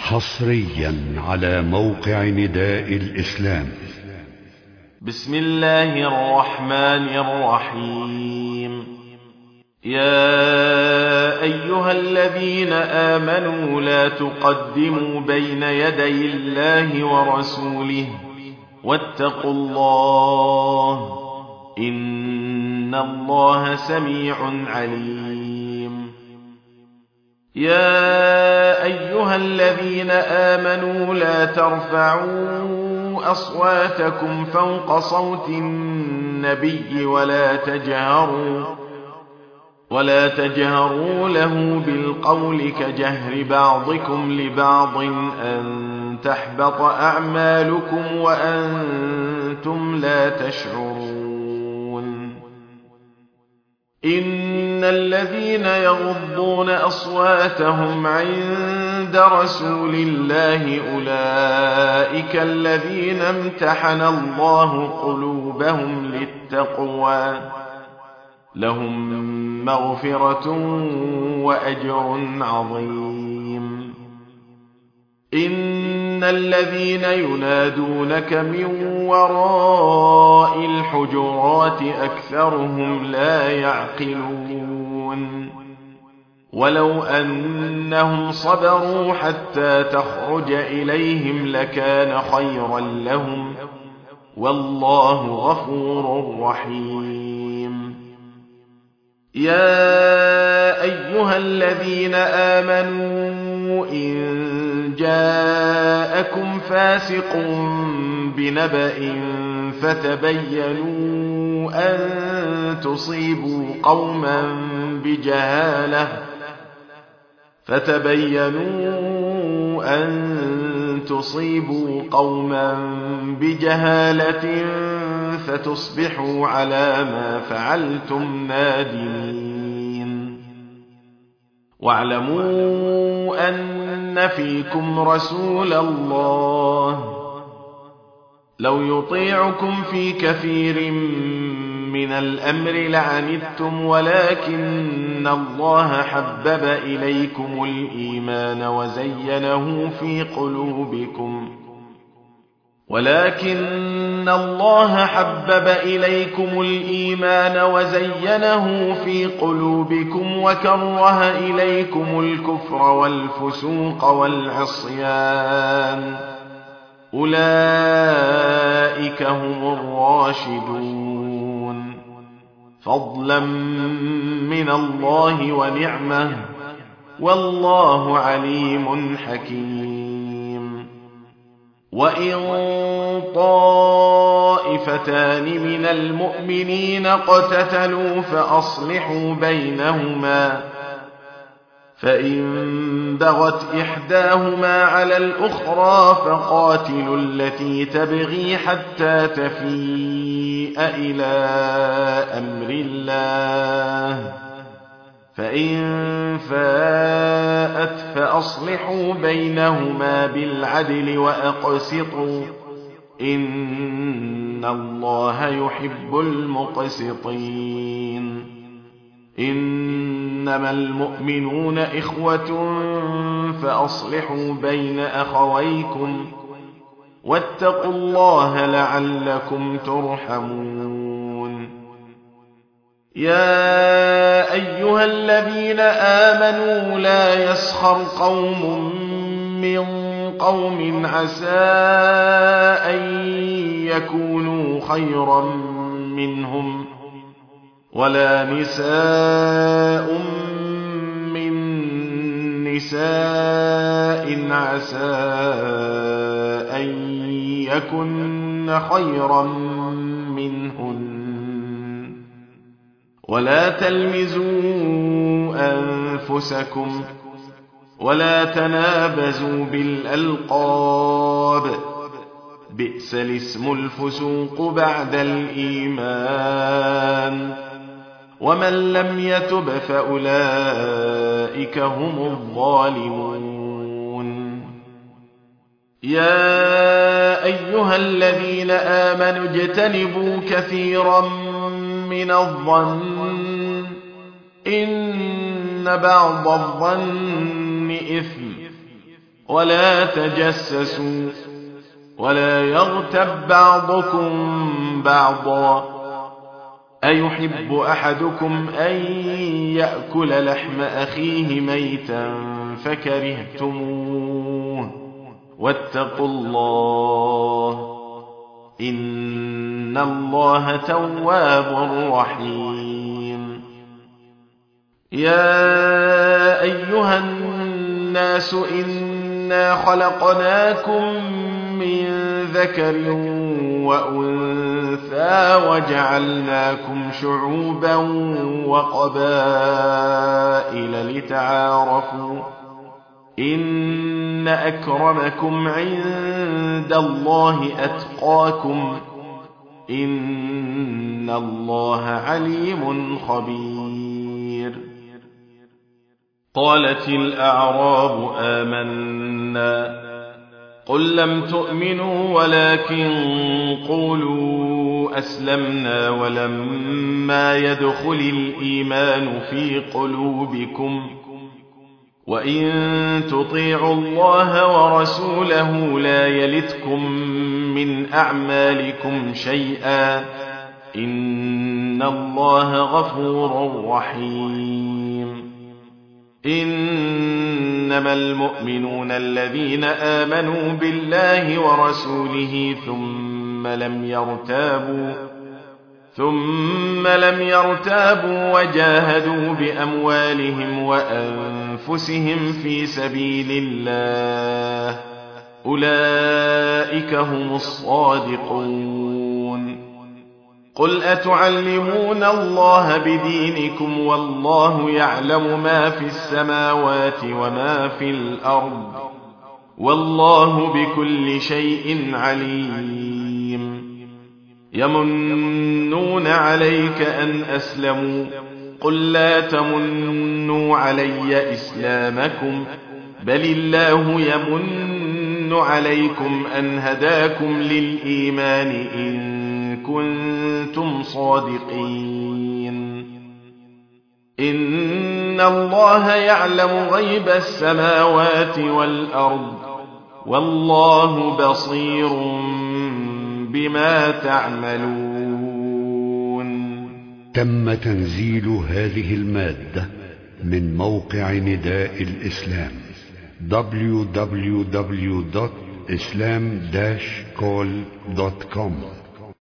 حصريا على موقع نداء الإسلام. بسم الله الرحمن الرحيم. يا أيها الذين آمنوا لا تقدموا بين يدي الله ورسوله واتقوا الله إن الله سميع عليم. يا أيها الذين آمنوا لا ترفعوا أصواتكم فوق صوت النبي ولا تجهروا له بالقول كجهر بعضكم لبعض أن تحبط أعمالكم وأنتم لا تشعرون. إن الذين يغضون أصواتهم عند رسول الله أولئك الذين امتحن الله قلوبهم للتقوى لهم مغفرة وأجر عظيم. إن الذين ينادونك من وراء الحجرات أكثرهم لا يعقلون. ولو أنهم صبروا حتى تخرج إليهم لكان خيرا لهم والله غفور رحيم. يا أيها الذين آمنوا إن جاءكم فاسق بنبأ فتبينوا أن تصيبوا قوما بجهالة فتصبحوا على ما فعلتم نادمين. واعلموا أن فيكم رسول الله لو يطيعكم في كثير من الأمر لعنتم ولكن الله حبب إليكم الإيمان وزينه في قلوبكم وكره إليكم الكفر والفسوق والعصيان أولئك هم الراشدون فضلا من الله ونعمه والله عليم حكيم. وإن طائفتان من المؤمنين اقتتلوا فأصلحوا بينهما فإن بغت إحداهما على الأخرى فقاتلوا التي تبغي حتى تفيء إلى أمر الله فإن فاءت فأصلحوا بينهما بالعدل وأقسطوا إن الله يحب المقسطين. إنما المؤمنون إخوة فأصلحوا بين أخويكم واتقوا الله لعلكم ترحمون. يا أيها الذين آمنوا لا يسخر قوم من قوم عسى أن يكونوا خيرا منهم ولا نساء من نساء عسى أن يكن خيرا منهن ولا تلمزوا أنفسكم ولا تنابزوا بالألقاب بئس الاسم الفسوق بعد الإيمان ومن لم يتب فأولئك هم الظالمون. يا أيها الذين آمنوا اجتنبوا كثيرا من الظن إن بعض الظن إثم ولا تجسسوا ولا يغتب بعضكم بعضا أيحب أحدكم أن يأكل لحم أخيه ميتا فكرهتموه واتقوا الله إن الله تواب رحيم يا أيها الناس إنا خلقناكم من ذكر وأنثى وجعلناكم شعوبا وقبائل لتعارفوا إن أكرمكم عند الله أتقاكم إن الله عليم خبير قالت الأعراب آمنا قل لم تؤمنوا ولكن قولوا أسلمنا ولما يدخل الإيمان في قلوبكم وإن تطيعوا الله ورسوله لا يلتكم من أعمالكم شيئا إن الله غفور رحيم إنما المؤمنون الذين آمنوا بالله ورسوله ثم لم يرتابوا وجاهدوا بأموالهم وأنفسهم في سبيل الله أولئك هم الصادقون قل أتعلمون الله بدينكم والله يعلم ما في السماوات وما في الأرض والله بكل شيء عليم يمنون عليك أن أسلموا قل لا تمنوا علي إسلامكم بل الله يمن عليكم أن هداكم للإيمان إن كنتم صادقين إن الله يعلم غيب السماوات والأرض والله بصير بما تعملون. تم تنزيل هذه المادة من موقع نداء الإسلام www.islam-call.com